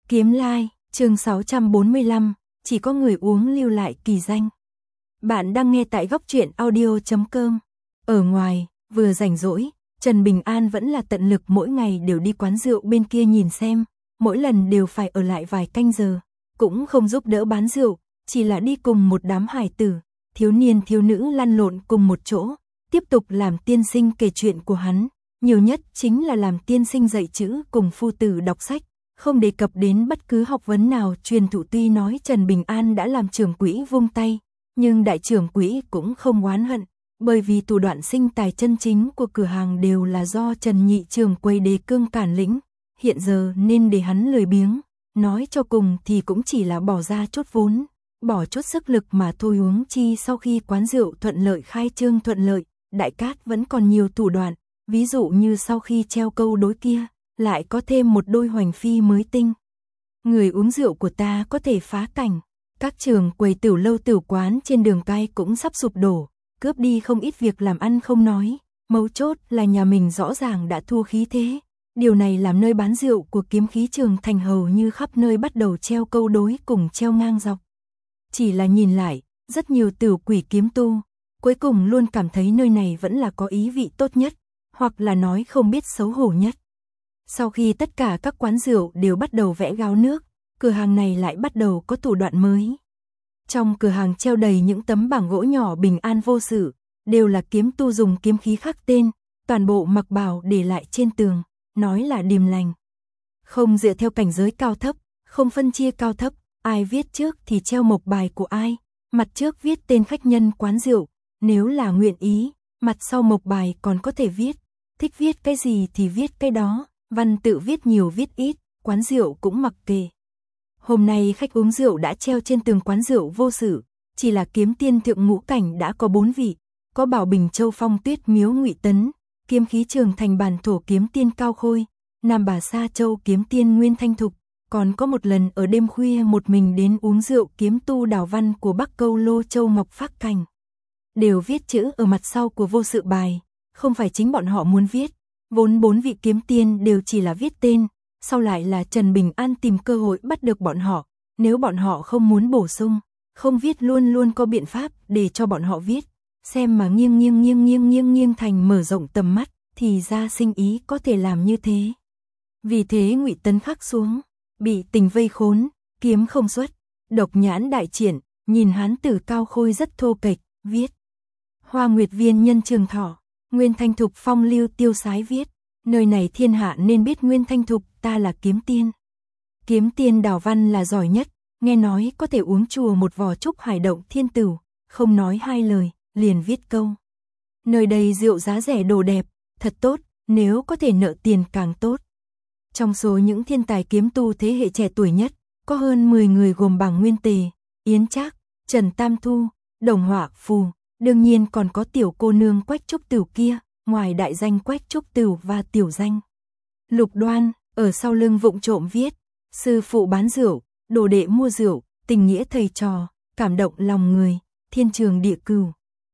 Kiếm Lai, chương 645, chỉ có người uống lưu lại kỳ danh. Bạn đang nghe tại góc truyện audio.com. Ở ngoài, vừa rảnh rỗi, Trần Bình An vẫn là tận lực mỗi ngày đều đi quán rượu bên kia nhìn xem, mỗi lần đều phải ở lại vài canh giờ, cũng không giúp đỡ bán rượu, chỉ là đi cùng một đám hài tử, thiếu niên thiếu nữ lăn lộn cùng một chỗ, tiếp tục làm tiên sinh kể chuyện của hắn, nhiều nhất chính là làm tiên sinh dạy chữ cùng phu tử đọc sách. Không đề cập đến bất cứ học vấn nào truyền thụ. Tuy nói Trần Bình An đã làm trưởng quỹ vung tay, nhưng đại trưởng quỹ cũng không oán hận, bởi vì thủ đoạn sinh tài chân chính của cửa hàng đều là do Trần nhị trưởng quầy đề cương cản lĩnh, hiện giờ nên để hắn lười biếng, nói cho cùng thì cũng chỉ là bỏ ra chút vốn, bỏ chút sức lực mà thôi. Huống chi sau khi quán rượu thuận lợi khai trương thuận lợi, Đại Cát vẫn còn nhiều thủ đoạn, ví dụ như sau khi treo câu đối kia, lại có thêm một đôi hoành phi mới tinh. Người uống rượu của ta có thể phá cảnh, các trường quầy tiểu lâu tiểu quán trên đường cái cũng sắp sụp đổ, cướp đi không ít việc làm ăn không nói, mấu chốt là nhà mình rõ ràng đã thua khí thế. Điều này làm nơi bán rượu của Kiếm Khí Trường Thành hầu như khắp nơi bắt đầu treo câu đối cùng treo ngang dọc. Chỉ là nhìn lại, rất nhiều tiểu quỷ kiếm tu, cuối cùng luôn cảm thấy nơi này vẫn là có ý vị tốt nhất, hoặc là nói không biết xấu hổ nhất. Sau khi tất cả các quán rượu đều bắt đầu vẽ gáo nước, cửa hàng này lại bắt đầu có thủ đoạn mới. Trong cửa hàng treo đầy những tấm bảng gỗ nhỏ bình an vô sự, đều là kiếm tu dùng kiếm khí khắc tên, toàn bộ mặc bào để lại trên tường, nói là điềm lành. Không dựa theo cảnh giới cao thấp, không phân chia cao thấp, ai viết trước thì treo mộc bài của ai, mặt trước viết tên khách nhân quán rượu, nếu là nguyện ý, mặt sau mộc bài còn có thể viết, thích viết cái gì thì viết cái đó. Văn tự viết nhiều viết ít, quán rượu cũng mặc kệ. Hôm nay khách uống rượu đã treo trên tường quán rượu vô sự, chỉ là kiếm tiên thượng ngũ cảnh đã có 4 vị, có Bảo Bình Châu Phong Tuyết Miếu Ngụy Tấn, Kiếm Khí Trường Thành Bản Thổ kiếm tiên Cao Khôi, Nam Bà Sa Châu kiếm tiên Nguyên Thanh Thục, còn có một lần ở đêm khuya một mình đến uống rượu kiếm tu Đào Văn của Bắc Câu Lô Châu Ngọc Phác Cảnh. Đều viết chữ ở mặt sau của vô sự bài, không phải chính bọn họ muốn viết. Vốn 4 vị kiếm tiên đều chỉ là viết tên, sau lại là Trần Bình An tìm cơ hội bắt được bọn họ, nếu bọn họ không muốn bổ sung, không viết luôn luôn có biện pháp để cho bọn họ viết, xem mà nghiêng thành mở rộng tầm mắt, thì ra sinh ý có thể làm như thế. Vì thế Ngụy Tấn khắc xuống, bị tình vây khốn, kiếm không xuất, độc nhãn đại triển, nhìn hán tử Cao Khôi rất thô kệch, viết: Hoa Nguyệt Viên nhân trường thọ. Nguyên Thanh Thục phong lưu tiêu sái viết, nơi này thiên hạ nên biết Nguyên Thanh Thục ta là kiếm tiên. Kiếm tiên Đào Văn là giỏi nhất, nghe nói có thể uống chùa một vò trúc hải động thiên tửu, không nói hai lời, liền viết câu: Nơi đây rượu giá rẻ đồ đẹp, thật tốt, nếu có thể nợ tiền càng tốt. Trong số những thiên tài kiếm tu thế hệ trẻ tuổi nhất, có hơn 10 người gồm Bàng Nguyên Tề, Yến Trác, Trần Tam Thu, Đồng Họa Phù. Đương nhiên còn có tiểu cô nương Quách Trúc Tửu kia, ngoài đại danh Quách Trúc Tửu và tiểu danh Lục Đoan, ở sau lưng vụng trộm viết: Sư phụ bán rượu, đồ đệ mua rượu, tình nghĩa thầy trò, cảm động lòng người, thiên trường địa cửu.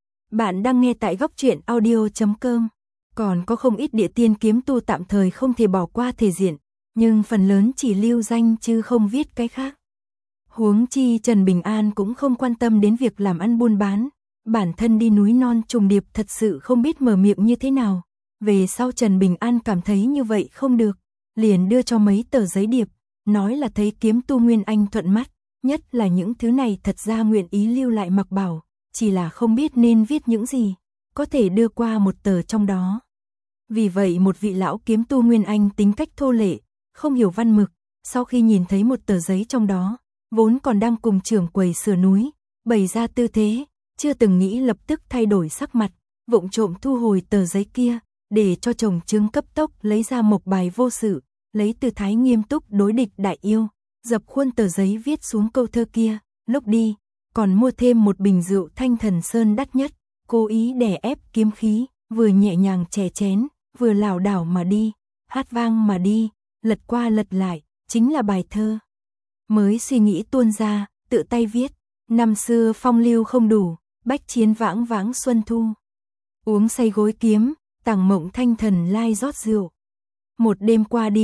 Bạn đang nghe tại góc truyện audio.com. Còn có không ít địa tiên kiếm tu tạm thời không thể bỏ qua thể diện, nhưng phần lớn chỉ lưu danh chứ không viết cái khác. Huống chi Trần Bình An cũng không quan tâm đến việc làm ăn buôn bán. Bản thân đi núi non trùng điệp thật sự không biết mở miệng như thế nào. Về sau Trần Bình An cảm thấy như vậy không được, liền đưa cho mấy tờ giấy điệp, nói là thấy kiếm tu Nguyên Anh thuận mắt, nhất là những thứ này thật ra nguyện ý lưu lại mặc bảo, chỉ là không biết nên viết những gì, có thể đưa qua một tờ trong đó. Vì vậy một vị lão kiếm tu Nguyên Anh tính cách thô lệ, không hiểu văn mực, sau khi nhìn thấy một tờ giấy trong đó, vốn còn đang cùng trưởng quầy sửa núi, bày ra tư thế, chưa từng nghĩ lập tức thay đổi sắc mặt, vụng trộm thu hồi tờ giấy kia, để cho chồng chứng cấp tốc lấy ra mộc bài vô sự, lấy tư thái nghiêm túc đối địch đại yêu, dập khuôn tờ giấy viết xuống câu thơ kia, lúc đi, còn mua thêm một bình rượu Thanh Thần Sơn đắt nhất, cố ý đè ép kiếm khí, vừa nhẹ nhàng chè chén, vừa lảo đảo mà đi, hát vang mà đi, lật qua lật lại, chính là bài thơ. Mới suy nghĩ tuôn ra, tự tay viết, năm xưa phong lưu không đủ, bách chiến vãng vãng xuân thu. Uống say gối kiếm, tàng mộng thanh thần lai rót rượu. Một đêm qua đi,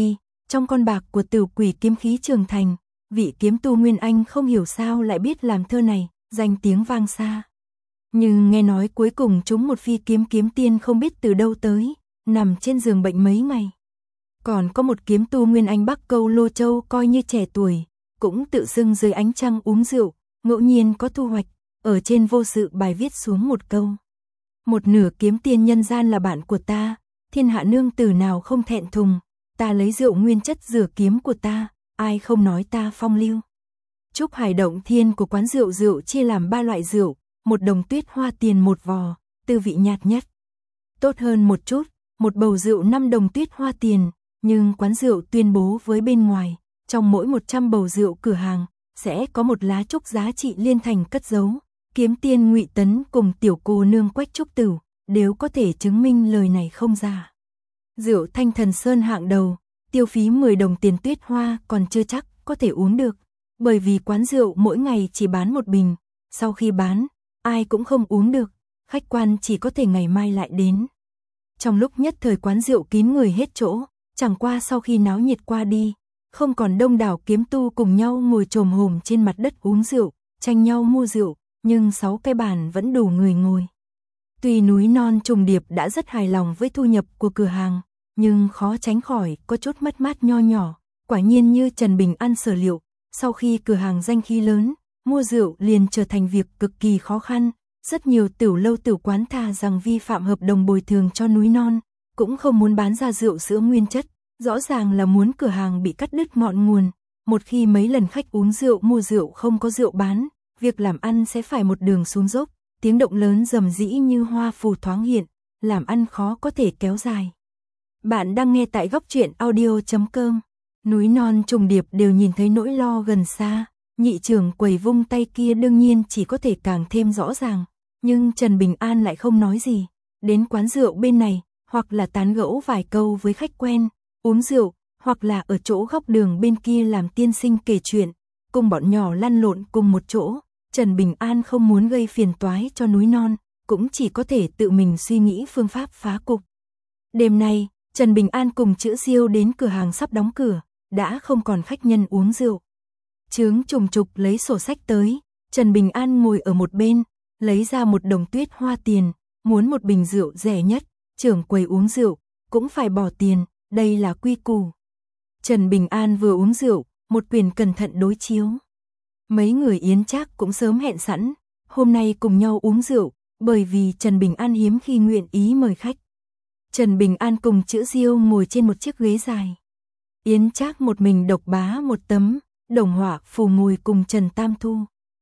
Trong con bạc của Tửu Quỷ kiếm khí Trường Thành, vị kiếm tu Nguyên Anh không hiểu sao lại biết làm thơ này, danh tiếng vang xa. Nhưng nghe nói cuối cùng trúng một phi kiếm tiên không biết từ đâu tới, nằm trên giường bệnh mấy ngày. Còn có một kiếm tu Nguyên Anh Bắc Câu Lô Châu coi như trẻ tuổi, cũng tự xưng dưới ánh trăng uống rượu, ngẫu nhiên có thu hoạch, ở trên vô sự bài viết xuống một câu. Một nửa kiếm tiên nhân gian là bạn của ta, thiên hạ nương tử nào không thẹn thùng, ta lấy rượu nguyên chất rửa kiếm của ta, ai không nói ta phong lưu. Trúc Hải Động Thiên của quán rượu chia làm 3 loại rượu, một đồng tuyết hoa tiền một vò, tư vị nhạt nhất. Tốt hơn một chút, một bầu rượu 5 đồng tuyết hoa tiền, nhưng quán rượu tuyên bố với bên ngoài, trong mỗi 100 bầu rượu cửa hàng, sẽ có một lá trúc giá trị liên thành cất giấu. Kiếm tiên Ngụy Tấn cùng tiểu cô nương Quách Trúc Tửu, đều có thể chứng minh lời này không giả. Rượu Thanh Thần Sơn hạng đầu, tiêu phí 10 đồng tiền tuyết hoa còn chưa chắc có thể uống được, bởi vì quán rượu mỗi ngày chỉ bán một bình, sau khi bán, ai cũng không uống được, khách quan chỉ có thể ngày mai lại đến. Trong lúc nhất thời quán rượu kín người hết chỗ, chẳng qua sau khi náo nhiệt qua đi, không còn đông đảo kiếm tu cùng nhau ngồi chồm hổm trên mặt đất uống rượu, tranh nhau mua rượu, nhưng 6 cái bàn vẫn đủ người ngồi. Tuy Núi Non Trùng Điệp đã rất hài lòng với thu nhập của cửa hàng, nhưng khó tránh khỏi có chút mất mát nho nhỏ, quả nhiên như Trần Bình An sở liệu, sau khi cửa hàng danh khí lớn, mua rượu liền trở thành việc cực kỳ khó khăn, rất nhiều tiểu lâu tiểu quán thà rằng vi phạm hợp đồng bồi thường cho Núi Non, cũng không muốn bán ra rượu sữa nguyên chất, rõ ràng là muốn cửa hàng bị cắt đứt ngọn nguồn, một khi mấy lần khách uống rượu mua rượu không có rượu bán, việc làm ăn sẽ phải một đường xuống dốc, tiếng động lớn rầm rĩ như hoa phù thoáng hiện, làm ăn khó có thể kéo dài. Bạn đang nghe tại góc truyện audio.com. Núi Non Trùng Điệp đều nhìn thấy nỗi lo gần xa, nhị trưởng quầy vung tay kia đương nhiên chỉ có thể càng thêm rõ ràng, nhưng Trần Bình An lại không nói gì, đến quán rượu bên này, hoặc là tán gẫu vài câu với khách quen, uống rượu, hoặc là ở chỗ góc đường bên kia làm tiên sinh kể chuyện, cùng bọn nhỏ lăn lộn cùng một chỗ. Trần Bình An không muốn gây phiền toái cho Núi Non, cũng chỉ có thể tự mình suy nghĩ phương pháp phá cục. Đêm nay, Trần Bình An cùng Chữ Diêu đến cửa hàng sắp đóng cửa, đã không còn khách nhân uống rượu. Chướng Trùng Trục lấy sổ sách tới, Trần Bình An ngồi ở một bên, lấy ra một đồng tuyết hoa tiền, muốn một bình rượu rẻ nhất, trưởng quầy uống rượu, cũng phải bỏ tiền, đây là quy củ. Trần Bình An vừa uống rượu, một quyển cẩn thận đối chiếu. Mấy người Yến Trác cũng sớm hẹn sẵn, hôm nay cùng nhau uống rượu, bởi vì Trần Bình An hiếm khi nguyện ý mời khách. Trần Bình An cùng Chữ Diêu ngồi trên một chiếc ghế dài. Yến Trác một mình độc bá một tấm, Đồng Hỏa Phù ngồi cùng Trần Tam Thu.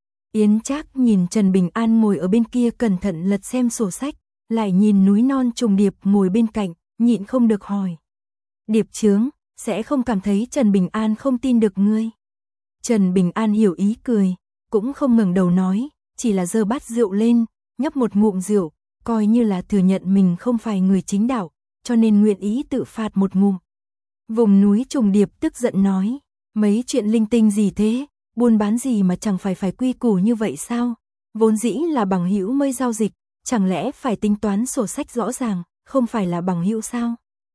Yến Trác nhìn Trần Bình An ngồi ở bên kia cẩn thận lật xem sổ sách, lại nhìn Núi Non Trùng Điệp ngồi bên cạnh, nhịn không được hỏi. Điệp Chướng, sẽ không cảm thấy Trần Bình An không tin được ngươi. Trần Bình An hiểu ý cười, cũng không ngẩng đầu nói, chỉ là giơ bát rượu lên, nhấp một ngụm rượu, coi như là thừa nhận mình không phải người chính đạo, cho nên nguyện ý tự phạt một ngụm. Vùng Núi Trùng Điệp tức giận nói, mấy chuyện linh tinh gì thế, buôn bán gì mà chẳng phải quy củ như vậy sao? Vốn dĩ là bằng hữu mới giao dịch, chẳng lẽ phải tính toán sổ sách rõ ràng, không phải là bằng hữu sao?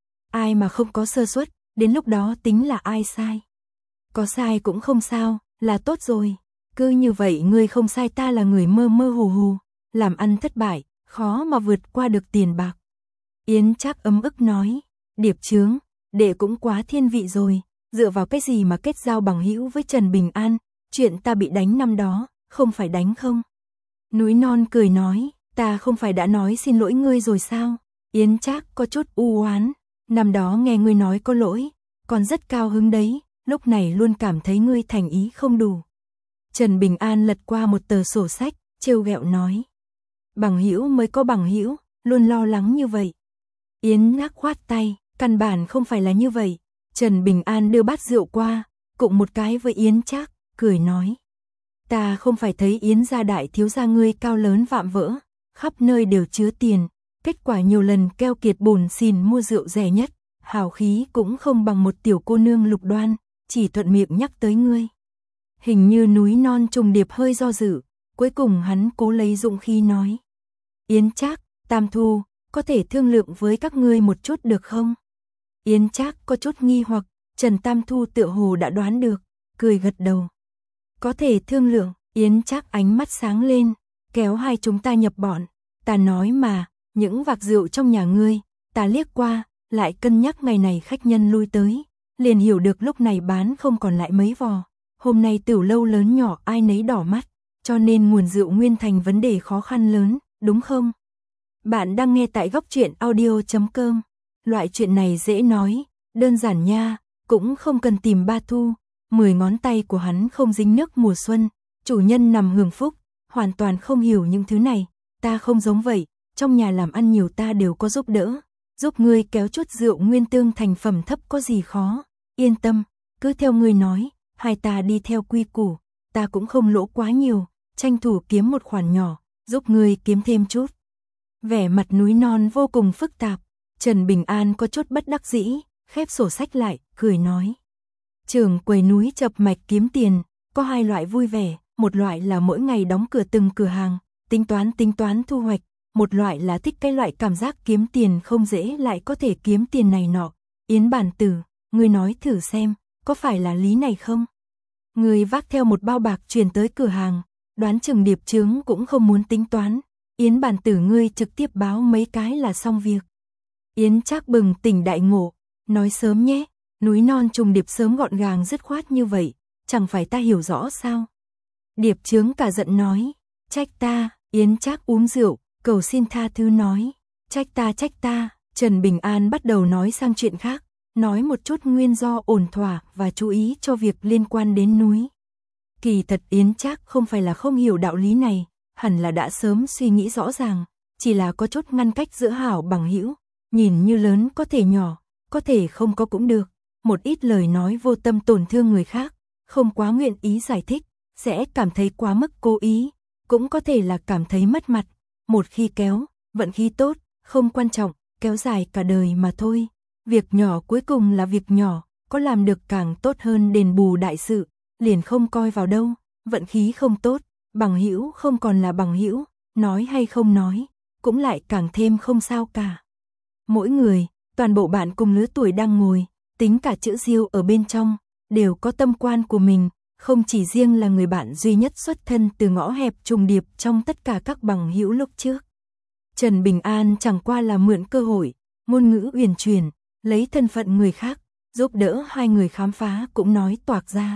Ai mà không có sơ suất, đến lúc đó tính là ai sai? Có sai cũng không sao, là tốt rồi. Cứ như vậy ngươi không sai, ta là người mơ mơ hồ hồ, làm ăn thất bại, khó mà vượt qua được tiền bạc. Yến Trác ấm ức nói, Điệp Chướng, đệ cũng quá thiên vị rồi, dựa vào cái gì mà kết giao bằng hữu với Trần Bình An, chuyện ta bị đánh năm đó, không phải đánh không? Núi Non cười nói, ta không phải đã nói xin lỗi ngươi rồi sao? Yến Trác có chút u oán, năm đó nghe ngươi nói có lỗi, còn rất cao hứng đấy, lúc này luôn cảm thấy ngươi thành ý không đủ. Trần Bình An lật qua một tờ sổ sách, trêu ghẹo nói, bằng hữu mới có bằng hữu, luôn lo lắng như vậy. Yến Trác khoát tay, căn bản không phải là như vậy. Trần Bình An đưa bát rượu qua, cụng một cái với Yến Trác, cười nói, ta không phải thấy Yến gia đại thiếu gia ngươi cao lớn vạm vỡ, khắp nơi đều chứa tiền, kết quả nhiều lần keo kiệt bổn xỉn mua rượu rẻ nhất, hào khí cũng không bằng một tiểu cô nương Lục Đoan, chỉ thuận miệng nhắc tới ngươi. Hình như Núi Non Trùng Điệp hơi do dự, cuối cùng hắn cố lấy dũng khí nói, Yến Trác, Tam Thu, có thể thương lượng với các ngươi một chút được không? Yến Trác có chút nghi hoặc, Trần Tam Thu tựa hồ đã đoán được, cười gật đầu. Có thể thương lượng, Yến Trác ánh mắt sáng lên, kéo hai chúng ta nhập bọn. Ta nói mà, những vạc rượu trong nhà ngươi, ta liếc qua, lại cân nhắc ngày này khách nhân lui tới, liền hiểu được lúc này bán không còn lại mấy vò. Hôm nay tiểu lâu lớn nhỏ ai nấy đỏ mắt, cho nên nguồn rượu nguyên thành vấn đề khó khăn lớn, đúng không? Bạn đang nghe tại góc truyện audio.com. Loại chuyện này dễ nói, đơn giản nha, cũng không cần tìm Ba Thu. 10 ngón tay của hắn không dính nước mùa xuân, chủ nhân nằm hưởng phúc, hoàn toàn không hiểu những thứ này. Ta không giống vậy, trong nhà làm ăn nhiều ta đều có giúp đỡ, giúp ngươi kéo chút rượu nguyên tương thành phẩm thấp có gì khó. Yên tâm, cứ theo ngươi nói, hai ta đi theo quy củ, ta cũng không lỗ quá nhiều, tranh thủ kiếm một khoản nhỏ, giúp ngươi kiếm thêm chút. Vẻ mặt núi non vô cùng phức tạp, Trần Bình An có chút bất đắc dĩ, khép sổ sách lại, cười nói. Trưởng quầy núi chập mạch kiếm tiền, có hai loại vui vẻ, một loại là mỗi ngày đóng cửa từng cửa hàng, tính toán thu hoạch, một loại là thích cái loại cảm giác kiếm tiền không dễ lại có thể kiếm tiền này nọ. Yến bản tử, ngươi nói thử xem, có phải là lý này không? Ngươi vác theo một bao bạc truyền tới cửa hàng, đoán chừng điệp chướng cũng không muốn tính toán. Yến bản tử ngươi trực tiếp báo mấy cái là xong việc. Yến Trác bừng tỉnh đại ngộ, nói sớm nhé, núi non trùng điệp sớm gọn gàng dứt khoát như vậy, chẳng phải ta hiểu rõ sao? Điệp chướng cả giận nói, trách ta. Yến Trác uống rượu, cầu xin tha thứ nói, trách ta. Trần Bình An bắt đầu nói sang chuyện khác, nói một chút nguyên do ổn thỏa và chú ý cho việc liên quan đến núi. Kỳ thật Yến Trác không phải là không hiểu đạo lý này, hẳn là đã sớm suy nghĩ rõ ràng, chỉ là có chút ngăn cách giữa hảo bằng hữu, nhìn như lớn có thể nhỏ, có thể không có cũng được, một ít lời nói vô tâm tổn thương người khác, không quá nguyện ý giải thích, sẽ cảm thấy quá mức cố ý, cũng có thể là cảm thấy mất mặt, một khi kéo, vận khí tốt, không quan trọng, kéo dài cả đời mà thôi. Việc nhỏ cuối cùng là việc nhỏ, có làm được càng tốt hơn đền bù đại sự, liền không coi vào đâu, vận khí không tốt, bằng hữu không còn là bằng hữu, nói hay không nói, cũng lại càng thêm không sao cả. Mỗi người, toàn bộ bạn cùng lứa tuổi đang ngồi, tính cả chữ Diêu ở bên trong, đều có tâm quan của mình, không chỉ riêng là người bạn duy nhất xuất thân từ ngõ hẹp trùng điệp trong tất cả các bằng hữu lúc trước. Trần Bình An chẳng qua là mượn cơ hội, ngôn ngữ uyển chuyển, lấy thân phận người khác, giúp đỡ hai người khám phá cũng nói toạc ra.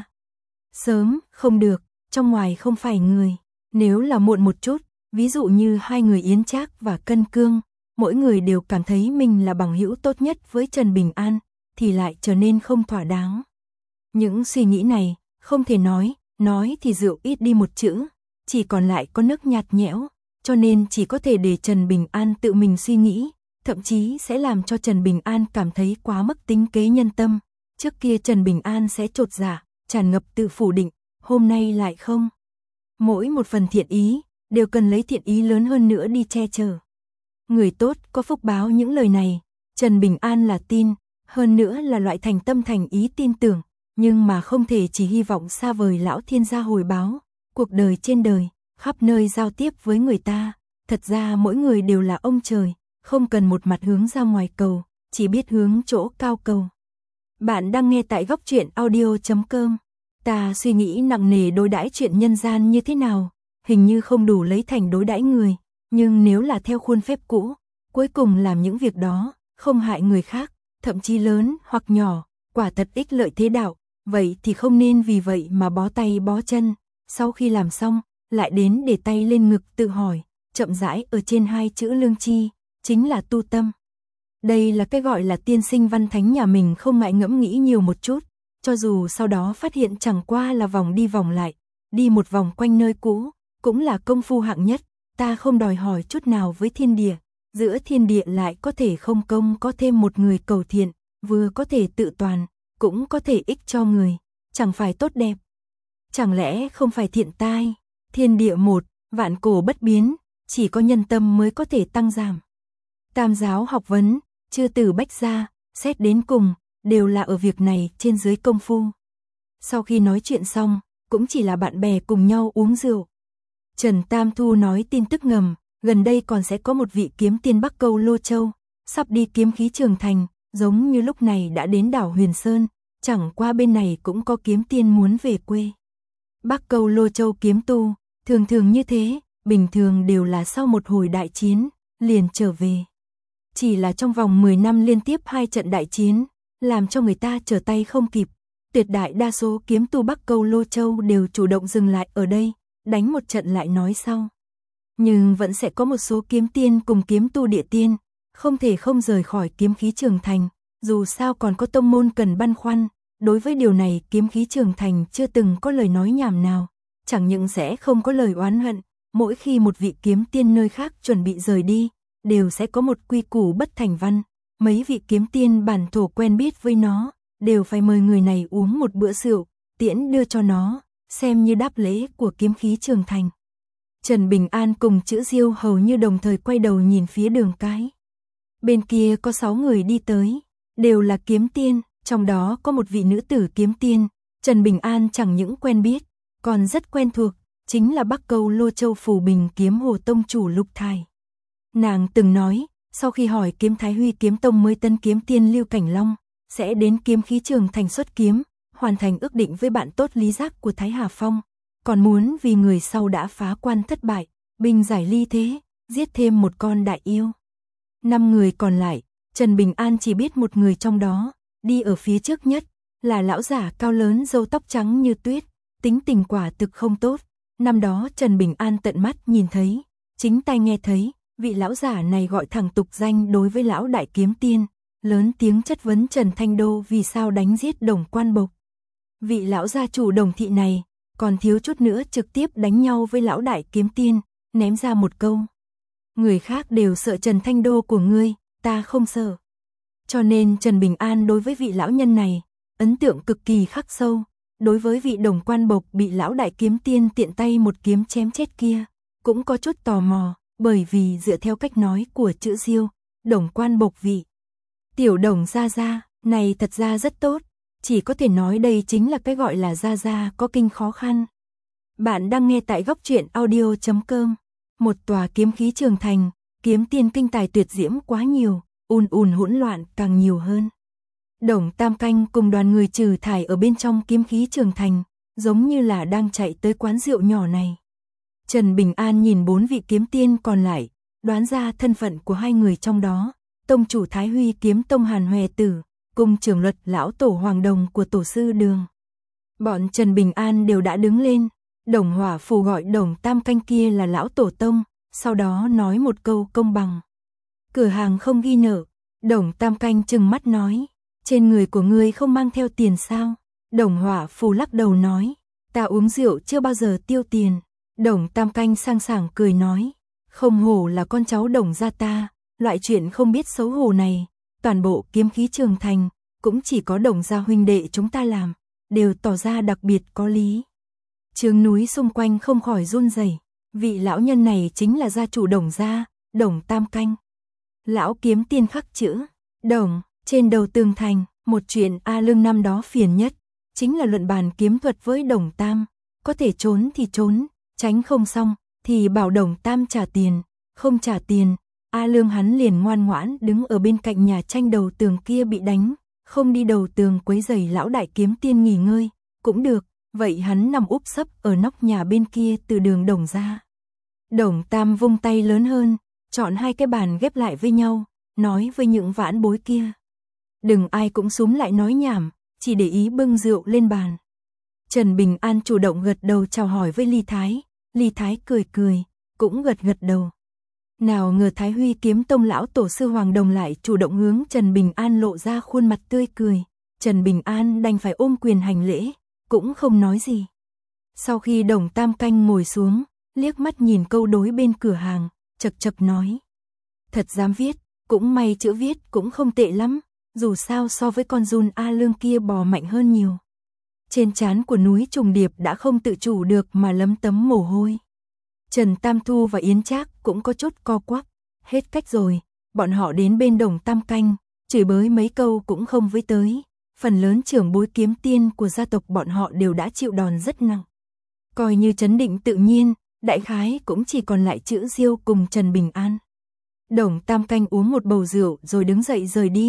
Sớm, không được, trong ngoài không phải người, nếu là muộn một chút, ví dụ như hai người Yến Trác và Cân Cương, mỗi người đều cảm thấy mình là bằng hữu tốt nhất với Trần Bình An, thì lại trở nên không thỏa đáng. Những suy nghĩ này, không thể nói thì rượu ít đi một chữ, chỉ còn lại có nước nhạt nhẽo, cho nên chỉ có thể để Trần Bình An tự mình suy nghĩ, thậm chí sẽ làm cho Trần Bình An cảm thấy quá mức tính kế nhân tâm. Trước kia Trần Bình An sẽ chột dạ, tràn ngập tự phủ định, hôm nay lại không. Mỗi một phần thiện ý, đều cần lấy thiện ý lớn hơn nữa đi che chở. Người tốt có phúc báo những lời này, Trần Bình An là tin, hơn nữa là loại thành tâm thành ý tin tưởng, nhưng mà không thể chỉ hy vọng xa vời lão thiên gia hồi báo. Cuộc đời trên đời, khắp nơi giao tiếp với người ta, thật ra mỗi người đều là ông trời, không cần một mặt hướng ra ngoài cầu, chỉ biết hướng chỗ cao cầu. Bạn đang nghe tại góc truyện audio.com. Ta suy nghĩ nặng nề đối đãi chuyện nhân gian như thế nào, hình như không đủ lấy thành đối đãi người, nhưng nếu là theo khuôn phép cũ, cuối cùng làm những việc đó, không hại người khác, thậm chí lớn hoặc nhỏ, quả thật ích lợi thế đạo, vậy thì không nên vì vậy mà bó tay bó chân. Sau khi làm xong, lại đến để tay lên ngực tự hỏi, chậm rãi ở trên hai chữ lương chi, chính là tu tâm. Đây là cái gọi là tiên sinh văn thánh nhà mình không ngại ngẫm nghĩ nhiều một chút, cho dù sau đó phát hiện chẳng qua là vòng đi vòng lại, đi một vòng quanh nơi cũ, cũng là công phu hạng nhất, ta không đòi hỏi chút nào với thiên địa, giữa thiên địa lại có thể không công có thêm một người cầu thiện, vừa có thể tự toàn, cũng có thể ích cho người, chẳng phải tốt đẹp. Chẳng lẽ không phải thiện tai, thiên địa một, vạn cổ bất biến, chỉ có nhân tâm mới có thể tăng giảm. Tam giáo học vấn, chư tử bách gia, xét đến cùng, đều là ở việc này trên dưới công phu. Sau khi nói chuyện xong, cũng chỉ là bạn bè cùng nhau uống rượu. Trần Tam Thu nói tin tức ngầm, gần đây còn sẽ có một vị kiếm tiên Bắc Câu Lô Châu, sắp đi kiếm khí Trường Thành, giống như lúc này đã đến đảo Huyền Sơn, chẳng qua bên này cũng có kiếm tiên muốn về quê. Bắc Câu Lô Châu kiếm tu, thường thường như thế, bình thường đều là sau một hồi đại chiến, liền trở về. Chỉ là trong vòng 10 năm liên tiếp 2 trận đại chiến, làm cho người ta trở tay không kịp. Tuyệt đại đa số kiếm tu Bắc Câu Lô Châu đều chủ động dừng lại ở đây, đánh một trận lại nói sau. Nhưng vẫn sẽ có một số kiếm tiên cùng kiếm tu địa tiên, không thể không rời khỏi kiếm khí Trường Thành, dù sao còn có tông môn cần băn khoăn. Đối với điều này kiếm khí Trường Thành chưa từng có lời nói nhảm nào, chẳng những sẽ không có lời oán hận, mỗi khi một vị kiếm tiên nơi khác chuẩn bị rời đi, đều sẽ có một quy củ bất thành văn, mấy vị kiếm tiên bản thổ quen biết với nó, đều phải mời người này uống một bữa rượu, tiễn đưa cho nó, xem như đáp lễ của kiếm khí Trường Thành. Trần Bình An cùng Chữ Diêu hầu như đồng thời quay đầu nhìn phía đường cái. Bên kia có 6 người đi tới, đều là kiếm tiên, trong đó có một vị nữ tử kiếm tiên, Trần Bình An chẳng những quen biết, còn rất quen thuộc, chính là Bắc Câu Lô Châu Phù Bình Kiếm Hồ Tông chủ Lục Thải. Nàng từng nói, sau khi hỏi kiếm Thái Huy Kiếm Tông mới tân kiếm tiên Lưu Cảnh Long, sẽ đến kiếm khí Trường Thành xuất kiếm, hoàn thành ước định với bạn tốt Lý Giác của Thái Hà Phong, còn muốn vì người sau đã phá quan thất bại, binh giải ly thế, giết thêm một con đại yêu. 5 người còn lại, Trần Bình An chỉ biết một người trong đó, đi ở phía trước nhất, là lão giả cao lớn râu tóc trắng như tuyết, tính tình quả thực không tốt. Năm đó Trần Bình An tận mắt nhìn thấy, chính tai nghe thấy, vị lão giả này gọi thẳng tục danh đối với lão đại kiếm tiên, lớn tiếng chất vấn Trần Thanh Đô vì sao đánh giết Đồng Quan Bộc. Vị lão gia chủ Đồng thị này, còn thiếu chút nữa trực tiếp đánh nhau với lão đại kiếm tiên, ném ra một câu. Người khác đều sợ Trần Thanh Đô của ngươi, ta không sợ. Cho nên Trần Bình An đối với vị lão nhân này, ấn tượng cực kỳ khắc sâu. Đối với vị Đồng Quan Bộc bị lão đại kiếm tiên tiện tay một kiếm chém chết kia, cũng có chút tò mò, bởi vì dựa theo cách nói của Chữ Diêu, Đồng Quan Bộc vị tiểu Đồng gia gia này thật ra rất tốt, chỉ có thể nói đây chính là cái gọi là gia gia có kinh khó khăn. Bạn đang nghe tại góc truyện audio.com. Một tòa kiếm khí Trường Thành, kiếm tiên kinh tài tuyệt diễm quá nhiều, hỗn loạn càng nhiều hơn. Đồng Tam Canh cùng đoàn người trừ thải ở bên trong kiếm khí Trường Thành, giống như là đang chạy tới quán rượu nhỏ này. Trần Bình An nhìn 4 vị kiếm tiên còn lại, đoán ra thân phận của 2 người trong đó, tông chủ Thái Huy Kiếm Tông Hàn Hoè Tử, cùng trưởng luật lão tổ Hoàng Đồng của tổ sư Đường. Bọn Trần Bình An đều đã đứng lên, Đồng Hỏa Phù gọi Đồng Tam Canh kia là lão tổ tông, sau đó nói một câu công bằng. Cửa hàng không ghi nợ, Đồng Tam Canh trừng mắt nói, trên người của ngươi không mang theo tiền sao? Đồng Hỏa Phù lắc đầu nói, ta uống rượu chưa bao giờ tiêu tiền. Đồng Tam Canh sang sảng cười nói, không hổ là con cháu Đồng gia ta, loại chuyện không biết xấu hổ này, toàn bộ kiếm khí Trường Thành, cũng chỉ có Đồng gia huynh đệ chúng ta làm, đều tỏ ra đặc biệt có lý. Trường núi xung quanh không khỏi run rẩy, vị lão nhân này chính là gia chủ Đồng gia, Đồng Tam Canh. Lão kiếm tiên khắc chữ, Đồng, trên đầu tường thành, một chuyện A Lương năm đó phiền nhất, chính là luận bàn kiếm thuật với Đồng Tam, có thể trốn thì trốn, tránh không xong, thì bảo Đồng Tam trả tiền, không trả tiền, A Lương hắn liền ngoan ngoãn đứng ở bên cạnh nhà tranh đầu tường kia bị đánh, không đi đầu tường quấy rầy lão đại kiếm tiên nghỉ ngơi, cũng được, vậy hắn nằm úp sấp ở nóc nhà bên kia từ đường Đồng ra. Đồng Tam vung tay lớn hơn, chọn 2 cái bàn ghép lại với nhau, nói với những vãn bối kia. Đừng ai cũng súm lại nói nhảm, chỉ để ý bưng rượu lên bàn. Trần Bình An chủ động gật đầu chào hỏi với Ly Thái, Ly Thái cười cười, cũng gật đầu. Nào ngờ Thái Huy Kiếm Tông lão tổ sư Hoàng Đồng lại chủ động hướng Trần Bình An lộ ra khuôn mặt tươi cười, Trần Bình An đành phải ôm quyền hành lễ, cũng không nói gì. Sau khi Đồng Tam Canh ngồi xuống, liếc mắt nhìn câu đối bên cửa hàng, chật chật nói. Thật dám viết, cũng may chữ viết cũng không tệ lắm, dù sao so với con giun A Lương kia bò mạnh hơn nhiều. Trên trán của núi Trùng Điệp đã không tự chủ được mà lấm tấm mồ hôi. Trần Tam Thu và Yến Trác cũng có chút co quắp, hết cách rồi, bọn họ đến bên Đồng Tam Canh, chửi bới mấy câu cũng không với tới, phần lớn trưởng bối kiếm tiên của gia tộc bọn họ đều đã chịu đòn rất nặng. Coi như trấn định tự nhiên, đại khái cũng chỉ còn lại Chữ Diêu cùng Trần Bình An. Đồng Tam Canh uống một bầu rượu rồi đứng dậy rời đi,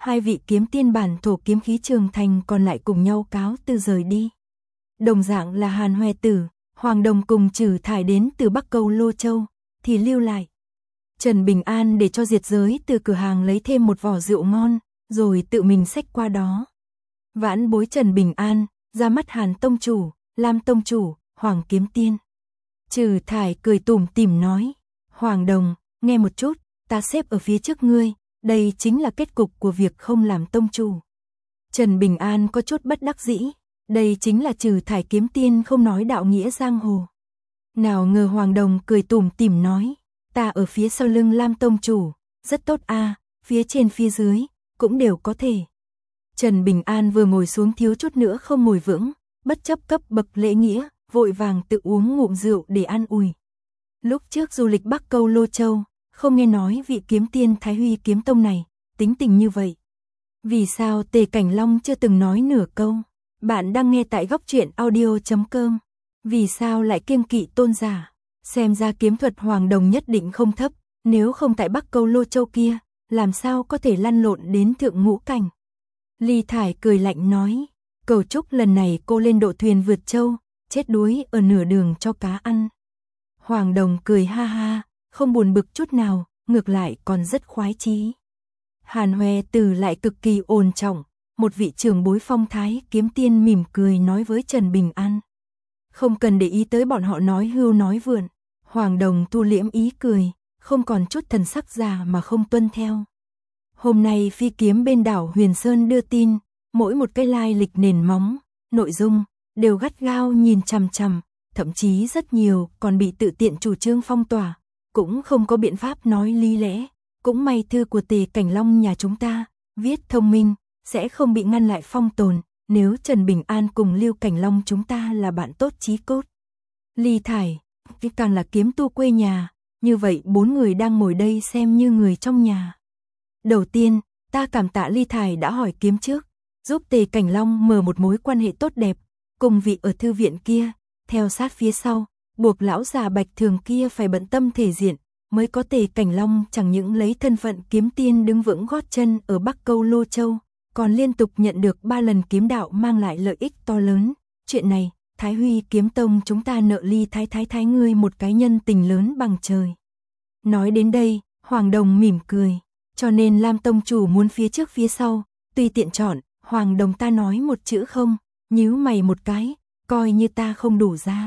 hai vị kiếm tiên bản thổ kiếm khí trường thành còn lại cùng nhau cáo từ rời đi. Đồng dạng là Hàn Hoè Tử, Hoàng Đồng cùng Trử Thải đến từ Bắc Câu Lô Châu, thì lưu lại. Trần Bình An để cho Diệt Giới từ cửa hàng lấy thêm một vỏ rượu ngon, rồi tự mình xách qua đó. Vãn bối Trần Bình An, ra mắt Hàn Tông Chủ, Lam Tông Chủ, Hoàng Kiếm Tiên. Trử Thải cười tủm tỉm nói, Hoàng Đồng, nghe một chút, ta xếp ở phía trước ngươi, đây chính là kết cục của việc không làm Tông Chủ. Trần Bình An có chút bất đắc dĩ, đây chính là Trử Thải Kiếm Tiên không nói đạo nghĩa giang hồ. Nào ngờ Hoàng Đồng cười tủm tỉm nói, ta ở phía sau lưng Lam Tông Chủ, rất tốt a, phía trên phía dưới, cũng đều có thể. Trần Bình An vừa ngồi xuống thiếu chút nữa không ngồi vững, bất chấp cấp bậc lễ nghĩa, vội vàng tự uống ngụm rượu để an ủi. Lúc trước du lịch Bắc Câu Lô Châu, không nghe nói vị kiếm tiên Thái Huy kiếm tông này, tính tình như vậy. Vì sao Tề Cảnh Long chưa từng nói nửa câu? Bạn đang nghe tại góc truyện audio.com. Vì sao lại kiêng kỵ tôn giả? Xem ra kiếm thuật Hoàng Đồng nhất định không thấp, nếu không tại Bắc Câu Lô Châu kia, làm sao có thể lăn lộn đến thượng ngũ cảnh? Ly Thải cười lạnh nói, cầu chúc lần này cô lên độ thuyền vượt châu, chết đuối ở nửa đường cho cá ăn. Hoàng Đồng cười ha ha, không buồn bực chút nào, ngược lại còn rất khoái chí. Hàn Hoè Tử lại cực kỳ ổn trọng, một vị trưởng bối phong thái kiếm tiên mỉm cười nói với Trần Bình An. Không cần để ý tới bọn họ nói hưu nói vượn. Hoàng Đồng thu liễm ý cười, không còn chút thần sắc già mà không tuân theo. Hôm nay phi kiếm bên đảo Huyền Sơn đưa tin, mỗi một cái lai lịch nền móng, nội dung, đều gắt gao nhìn chằm chằm, thậm chí rất nhiều còn bị tự tiện chủ trương phong tỏa, cũng không có biện pháp nói lý lẽ. Cũng may thư của Tề Cảnh Long nhà chúng ta, viết thông minh, sẽ không bị ngăn lại phong tồn, nếu Trần Bình An cùng Lưu Cảnh Long chúng ta là bạn tốt chí cốt. Ly Thải, càng là kiếm tu quê nhà, như vậy 4 người đang ngồi đây xem như người trong nhà. Đầu tiên, ta cảm tạ Ly Thải đã hỏi kiếm trước, giúp Tề Cảnh Long mở một mối quan hệ tốt đẹp, cùng vị ở thư viện kia, theo sát phía sau, buộc lão già Bạch Thường kia phải bận tâm thể diện, mới có Tề Cảnh Long chẳng những lấy thân phận kiếm tiên đứng vững gót chân ở Bắc Câu Lô Châu, còn liên tục nhận được 3 lần kiếm đạo mang lại lợi ích to lớn. Chuyện này, Thái Huy kiếm tông chúng ta nợ Ly Thái ngươi một cái nhân tình lớn bằng trời. Nói đến đây, Hoàng Đồng mỉm cười, cho nên Lam Tông Chủ muốn phía trước phía sau, tùy tiện chọn. Hoàng Đồng ta nói một chữ không, nhíu mày một cái, coi như ta không đủ ra.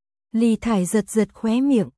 Ly Thải giật giật khóe miệng,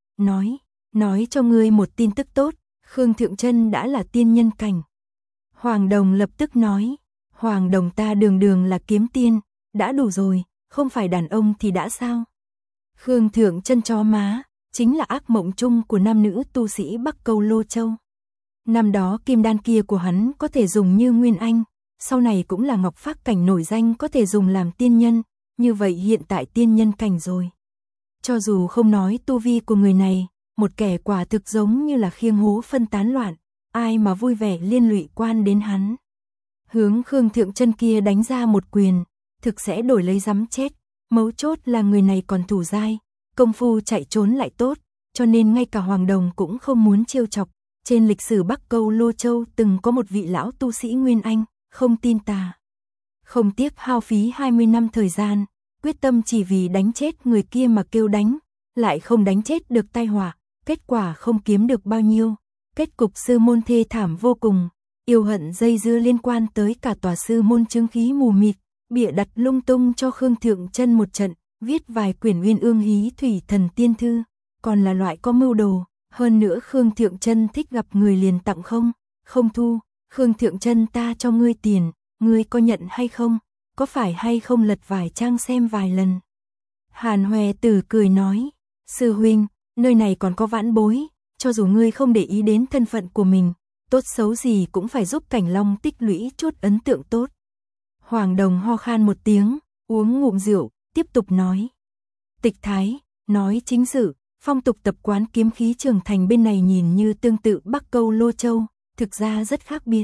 nói cho ngươi một tin tức tốt, Khương Thượng Chân đã là tiên nhân cảnh. Hoàng Đồng lập tức nói, Hoàng Đồng ta đường đường là kiếm tiên, đã đủ rồi, không phải đàn ông thì đã sao? Khương Thượng Chân chó má, chính là ác mộng chung của nam nữ tu sĩ Bắc Câu Lô Châu. Năm đó kim đan kia của hắn có thể dùng như Nguyên Anh, sau này cũng là Ngọc Phác cảnh nổi danh có thể dùng làm tiên nhân, như vậy hiện tại tiên nhân cảnh rồi. Cho dù không nói tu vi của người này, một kẻ quả thực giống như là khiêng hố phân tán loạn, ai mà vui vẻ liên lụy quan đến hắn. Hướng Khương Thượng Chân kia đánh ra một quyền, thực sẽ đổi lấy giấm chết, mấu chốt là người này còn thủ dai, công phu chạy trốn lại tốt, cho nên ngay cả Hoàng Đồng cũng không muốn trêu chọc. Trên lịch sử Bắc Câu Lô Châu từng có một vị lão tu sĩ Nguyên Anh, không tin tà. Không tiếc hao phí 20 năm thời gian, quyết tâm chỉ vì đánh chết người kia mà kêu đánh, lại không đánh chết được tai họa, kết quả không kiếm được bao nhiêu. Kết cục sư môn thê thảm vô cùng, yêu hận dây dưa liên quan tới cả tòa sư môn chứng khí mù mịt, bịa đặt lung tung cho Khương Thượng Chân một trận, viết vài quyển Uyên Ương Hí Thủy Thần Tiên Thư, còn là loại có mưu đồ. Hơn nữa Khương Thượng Chân thích gặp người liền tặng không thu. Khương Thượng Chân ta cho ngươi tiền, ngươi có nhận hay không? Có phải hay không lật vài trang xem vài lần? Hàn Hoè Tử cười nói, sư huynh, nơi này còn có vãn bối, cho dù ngươi không để ý đến thân phận của mình, tốt xấu gì cũng phải giúp Cảnh Long tích lũy chút ấn tượng tốt. Hoàng Đồng ho khan một tiếng, uống ngụm rượu, tiếp tục nói. Tịch Thái, nói chính sự, phong tục tập quán kiếm khí trường thành bên này nhìn như tương tự Bắc Câu Lô Châu, thực ra rất khác biệt.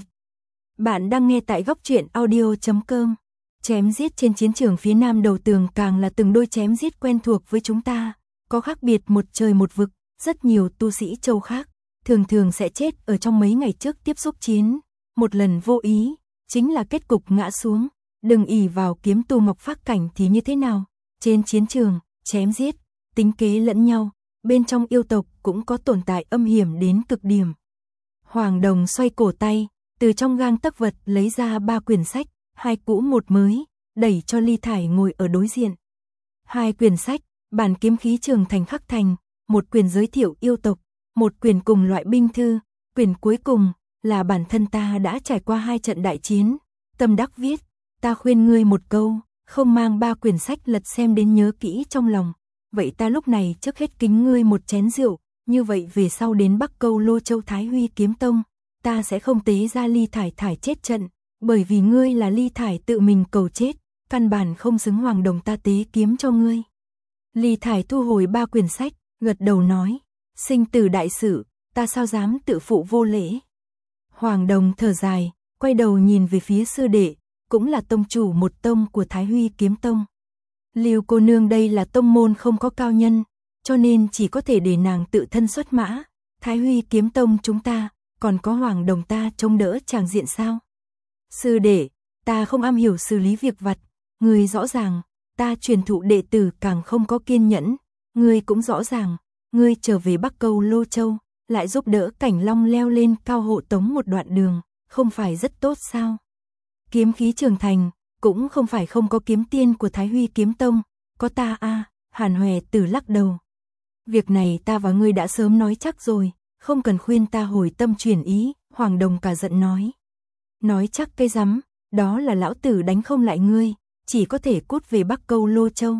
Bạn đang nghe tại góc truyện audio.com. Chém giết trên chiến trường phía nam đầu tường càng là từng đôi chém giết quen thuộc với chúng ta, có khác biệt một trời một vực, rất nhiều tu sĩ châu khác, thường sẽ chết ở trong mấy ngày trước tiếp xúc chiến, một lần vô ý, chính là kết cục ngã xuống, đừng ỷ vào kiếm tu Ngọc Phác cảnh thì như thế nào, trên chiến trường, chém giết, tính kế lẫn nhau, bên trong yêu tộc cũng có tồn tại âm hiểm đến cực điểm. Hoàng Đồng xoay cổ tay, từ trong gang tấc vật lấy ra 3 quyển sách, 2 cũ một mới, đẩy cho Ly Thải ngồi ở đối diện. 2 quyển sách, bản kiếm khí trường thành khắc thành, một quyển giới thiệu yêu tộc, một quyển cùng loại binh thư, quyển cuối cùng là bản thân ta đã trải qua 2 trận đại chiến, tâm đắc viết, ta khuyên ngươi một câu, không mang 3 quyển sách lật xem đến nhớ kỹ trong lòng, vậy ta lúc này trước hết kính ngươi một chén rượu, như vậy về sau đến Bắc Câu Lô Châu Thái Huy Kiếm Tông, ta sẽ không tế ra Ly Thải thải chết trận, bởi vì ngươi là Ly Thải tự mình cầu chết, căn bản không xứng Hoàng Đồng ta tế kiếm cho ngươi. Ly Thải thu hồi 3 quyển sách, gật đầu nói, sinh tử đại sự, ta sao dám tự phụ vô lễ. Hoàng Đồng thở dài, quay đầu nhìn về phía sư đệ, cũng là tông chủ một tông của Thái Huy Kiếm Tông. Lưu cô nương đây là tông môn không có cao nhân, cho nên chỉ có thể để nàng tự thân xuất mã. Thái Huy Kiếm Tông chúng ta, còn có Hoàng Đồng ta trông đỡ tràng diện sao? Sư đệ, ta không am hiểu xử lý việc vặt, ngươi rõ ràng, ta truyền thụ đệ tử càng không có kiên nhẫn, ngươi cũng rõ ràng, ngươi trở về Bắc Câu Lô Châu, lại giúp đỡ Cảnh Long leo lên cao hộ tống một đoạn đường, không phải rất tốt sao? Kiếm khí trường thành, cũng không phải không có kiếm tiên của Thái Huy Kiếm Tông, có ta a. Hàn Hòe Tử lắc đầu. Việc này ta và ngươi đã sớm nói chắc rồi, không cần khuyên ta hồi tâm chuyển ý, Hoàng Đồng cả giận nói. Nói chắc cái rắm, đó là lão tử đánh không lại ngươi, chỉ có thể cút về Bắc Câu Lô Châu.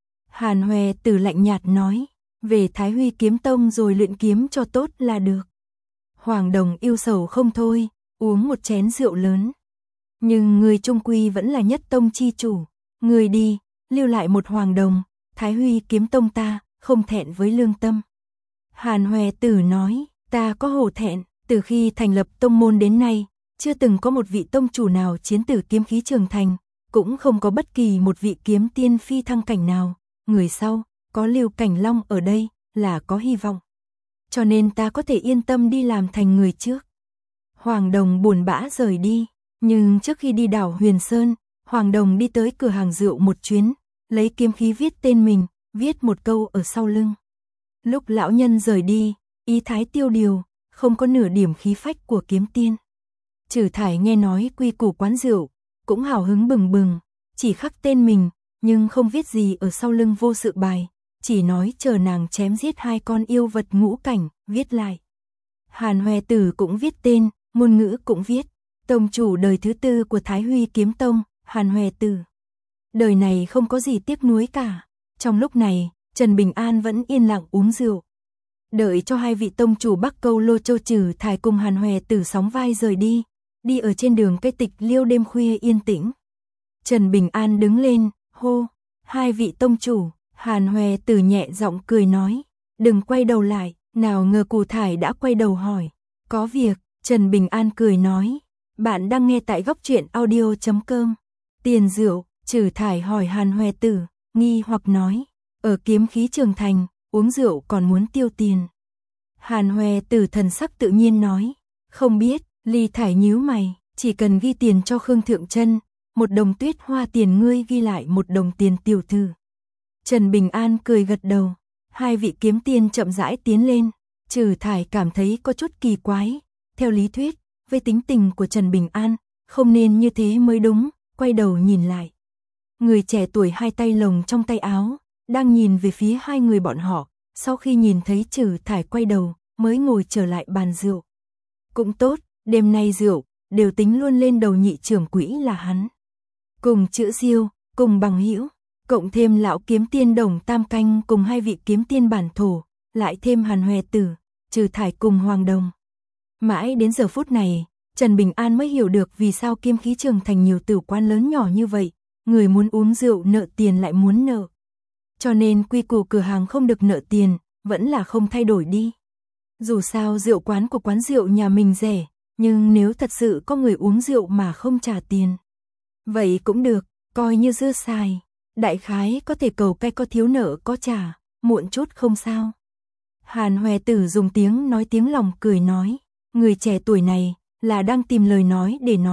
Hàn Hòe Tử lạnh nhạt nói, về Thái Huy Kiếm Tông rồi luyện kiếm cho tốt là được. Hoàng Đồng yêu sầu không thôi, uống một chén rượu lớn. Nhưng người trung quy vẫn là nhất tông chi chủ, người đi, lưu lại một Hoàng Đồng, Thái Huy Kiếm Tông ta, không thẹn với lương tâm. Hàn Hòe Tử nói, ta có hổ thẹn, từ khi thành lập tông môn đến nay, chưa từng có một vị tông chủ nào chiến tử kiếm khí trường thành, cũng không có bất kỳ một vị kiếm tiên phi thăng cảnh nào, người sau, có Lưu Cảnh Long ở đây, là có hy vọng. Cho nên ta có thể yên tâm đi làm thành người trước. Hoàng Đồng buồn bã rời đi, nhưng trước khi đi đảo Huyền Sơn, Hoàng Đồng đi tới cửa hàng rượu một chuyến, lấy kiếm khí viết tên mình, viết một câu ở sau lưng. Lúc lão nhân rời đi, ý thái tiêu điều, không có nửa điểm khí phách của kiếm tiên. Trử Thải nghe nói quy củ quán rượu, cũng hào hứng bừng bừng, chỉ khắc tên mình, nhưng không viết gì ở sau lưng vô sự bài, chỉ nói chờ nàng chém giết 2 con yêu vật ngũ cảnh, viết lại. Hàn Hòe Tử cũng viết tên, ngôn ngữ cũng viết, tông chủ đời thứ 4 của Thái Huy Kiếm Tông, Hàn Hòe Tử. Đời này không có gì tiếc nuối cả. Trong lúc này, Trần Bình An vẫn yên lặng uống rượu. Đợi cho 2 vị tông chủ Bắc Câu Lô Châu Trử Thải cùng Hàn Hòe Tử sóng vai rời đi, đi ở trên đường cây tịch liêu đêm khuya yên tĩnh. Trần Bình An đứng lên, hô, 2 vị tông chủ, Hàn Hòe Tử nhẹ giọng cười nói, đừng quay đầu lại, nào ngờ Cù Thải đã quay đầu hỏi, có việc, Trần Bình An cười nói, bạn đang nghe tại góc truyện audio.com, tiền rượu, Trử Thải hỏi Hàn Hòe Tử, nghi hoặc nói, ở kiếm khí trường thành, uống rượu còn muốn tiêu tiền. Hàn Hòe Tử thần sắc tự nhiên nói, không biết, Ly Thải nhíu mày, chỉ cần ghi tiền cho Khương Thượng Chân, 1 đồng tuyết hoa tiền ngươi ghi lại 1 đồng tiền tiểu thư. Trần Bình An cười gật đầu, 2 vị kiếm tiên chậm rãi tiến lên, Trử Thải cảm thấy có chút kỳ quái, theo lý thuyết, với tính tình của Trần Bình An, không nên như thế mới đúng, quay đầu nhìn lại. Người trẻ tuổi 2 tay lồng trong tay áo, đang nhìn về phía 2 người bọn họ, sau khi nhìn thấy Trử Thải quay đầu, mới ngồi trở lại bàn rượu. Cũng tốt, đêm nay rượu, đều tính luôn lên đầu nhị trưởng quỹ là hắn. Cùng chữ Diêu, cùng bằng hữu, cộng thêm lão kiếm tiên Đồng Tam Canh cùng 2 vị kiếm tiên bản thổ, lại thêm Hàn Hòe Tử, Trử Thải cùng Hoàng Đồng. Mãi đến giờ phút này, Trần Bình An mới hiểu được vì sao kiếm khí trường thành nhiều tử quán lớn nhỏ như vậy, người muốn uống rượu nợ tiền lại muốn nợ. Cho nên quy củ cửa hàng không được nợ tiền, vẫn là không thay đổi đi. Dù sao rượu quán của quán rượu nhà mình rẻ, nhưng nếu thật sự có người uống rượu mà không trả tiền, vậy cũng được, coi như dư xài. Đại khái có thể cầu cay có thiếu nợ có trả, muộn chút không sao. Hàn Hòe Tử dùng tiếng nói tiếng lòng cười nói, người trẻ tuổi này là đang tìm lời nói để nói,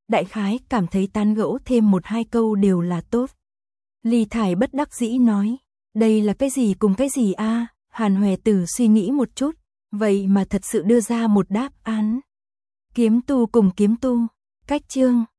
đại khái cảm thấy tán gẫu thêm một hai câu đều là tốt. Ly Thải bất đắc dĩ nói, đây là cái gì cùng cái gì a? Hàn Hoè Tử suy nghĩ một chút, vậy mà thật sự đưa ra một đáp án. Kiếm tu cùng kiếm tu, cách chương.